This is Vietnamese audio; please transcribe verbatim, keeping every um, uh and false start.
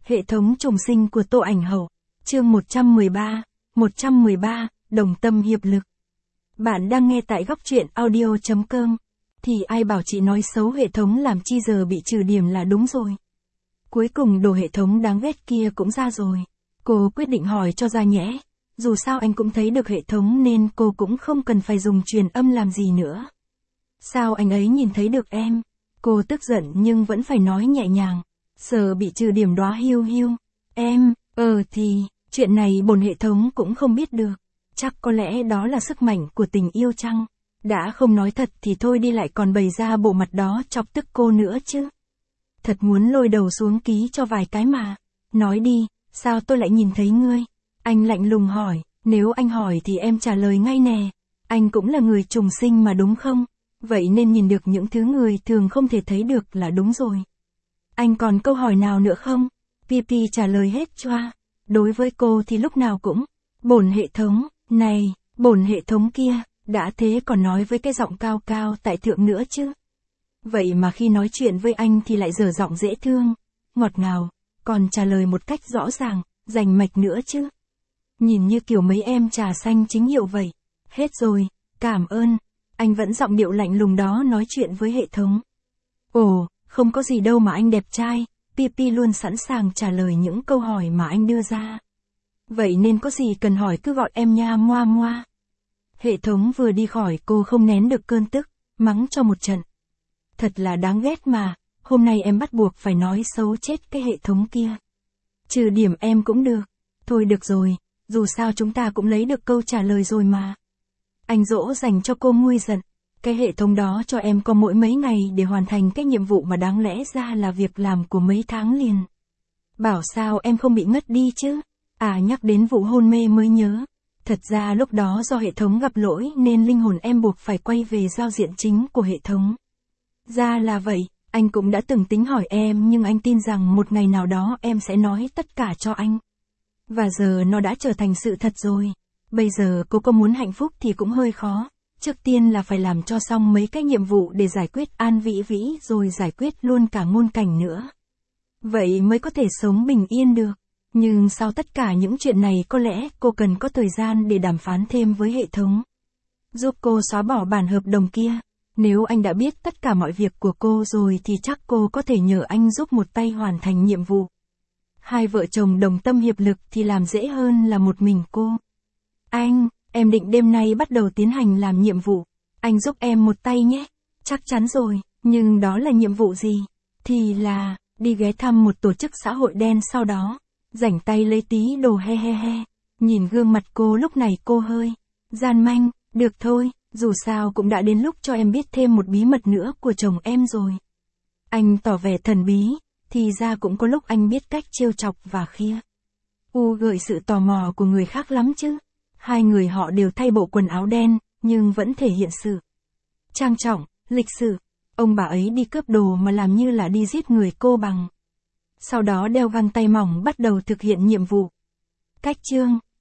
Hệ thống trùng sinh của Tô Ảnh Hậu. Chương một trăm mười ba, một trăm mười ba, đồng tâm hiệp lực. Bạn đang nghe tại góc truyện audio chấm com. Thì ai bảo chị nói xấu hệ thống làm chi giờ bị trừ điểm là đúng rồi. Cuối cùng đồ hệ thống đáng ghét kia cũng ra rồi. Cô quyết định hỏi cho ra nhẽ. Dù sao anh cũng thấy được hệ thống nên cô cũng không cần phải dùng truyền âm làm gì nữa. Sao anh ấy nhìn thấy được em? Cô tức giận nhưng vẫn phải nói nhẹ nhàng. Sợ bị trừ điểm đóa hiu hiu. Em, ờ thì, chuyện này bổn hệ thống cũng không biết được. Chắc có lẽ đó là sức mạnh của tình yêu chăng? Đã không nói thật thì thôi đi lại còn bày ra bộ mặt đó chọc tức cô nữa chứ. Thật muốn lôi đầu xuống ký cho vài cái mà. Nói đi, sao tôi lại nhìn thấy ngươi? Anh lạnh lùng hỏi, nếu anh hỏi thì em trả lời ngay nè. Anh cũng là người trùng sinh mà đúng không? Vậy nên nhìn được những thứ người thường không thể thấy được là đúng rồi. Anh còn câu hỏi nào nữa không? Pipi trả lời hết choa. Đối với cô thì lúc nào cũng, bổn hệ thống, này, bổn hệ thống kia, đã thế còn nói với cái giọng cao cao tại thượng nữa chứ. Vậy mà khi nói chuyện với anh thì lại dở giọng dễ thương, ngọt ngào, còn trả lời một cách rõ ràng, rành mạch nữa chứ. Nhìn như kiểu mấy em trà xanh chính hiệu vậy. Hết rồi, cảm ơn. Anh vẫn giọng điệu lạnh lùng đó nói chuyện với hệ thống. Ồ, không có gì đâu mà anh đẹp trai. Pipi luôn sẵn sàng trả lời những câu hỏi mà anh đưa ra. Vậy nên có gì cần hỏi cứ gọi em nha moa moa. Hệ thống vừa đi khỏi cô không nén được cơn tức, mắng cho một trận. Thật là đáng ghét mà, hôm nay em bắt buộc phải nói xấu chết cái hệ thống kia. Trừ điểm em cũng được. Thôi được rồi, dù sao chúng ta cũng lấy được câu trả lời rồi mà. Anh dỗ dành cho cô nguôi giận. Cái hệ thống đó cho em có mỗi mấy ngày để hoàn thành cái nhiệm vụ mà đáng lẽ ra là việc làm của mấy tháng liền. Bảo sao em không bị ngất đi chứ? À nhắc đến vụ hôn mê mới nhớ. Thật ra lúc đó do hệ thống gặp lỗi nên linh hồn em buộc phải quay về giao diện chính của hệ thống. Ra là vậy, anh cũng đã từng tính hỏi em nhưng anh tin rằng một ngày nào đó em sẽ nói tất cả cho anh. Và giờ nó đã trở thành sự thật rồi. Bây giờ cô có muốn hạnh phúc thì cũng hơi khó. Trước tiên là phải làm cho xong mấy cái nhiệm vụ để giải quyết An Vĩ Vĩ rồi giải quyết luôn cả ngôn cảnh nữa. Vậy mới có thể sống bình yên được. Nhưng sau tất cả những chuyện này có lẽ cô cần có thời gian để đàm phán thêm với hệ thống. Giúp cô xóa bỏ bản hợp đồng kia. Nếu anh đã biết tất cả mọi việc của cô rồi thì chắc cô có thể nhờ anh giúp một tay hoàn thành nhiệm vụ. Hai vợ chồng đồng tâm hiệp lực thì làm dễ hơn là một mình cô. Anh, em định đêm nay bắt đầu tiến hành làm nhiệm vụ. Anh giúp em một tay nhé. Chắc chắn rồi, nhưng đó là nhiệm vụ gì? Thì là, đi ghé thăm một tổ chức xã hội đen sau đó. Rảnh tay lấy tí đồ he he he. Nhìn gương mặt cô lúc này cô hơi gian manh, được thôi, dù sao cũng đã đến lúc cho em biết thêm một bí mật nữa của chồng em rồi. Anh tỏ vẻ thần bí, thì ra cũng có lúc anh biết cách trêu chọc và khia. U gợi sự tò mò của người khác lắm chứ. Hai người họ đều thay bộ quần áo đen, nhưng vẫn thể hiện sự trang trọng, lịch sự. Ông bà ấy đi cướp đồ mà làm như là đi giết người cô bằng. Sau đó đeo găng tay mỏng bắt đầu thực hiện nhiệm vụ. Cách chương,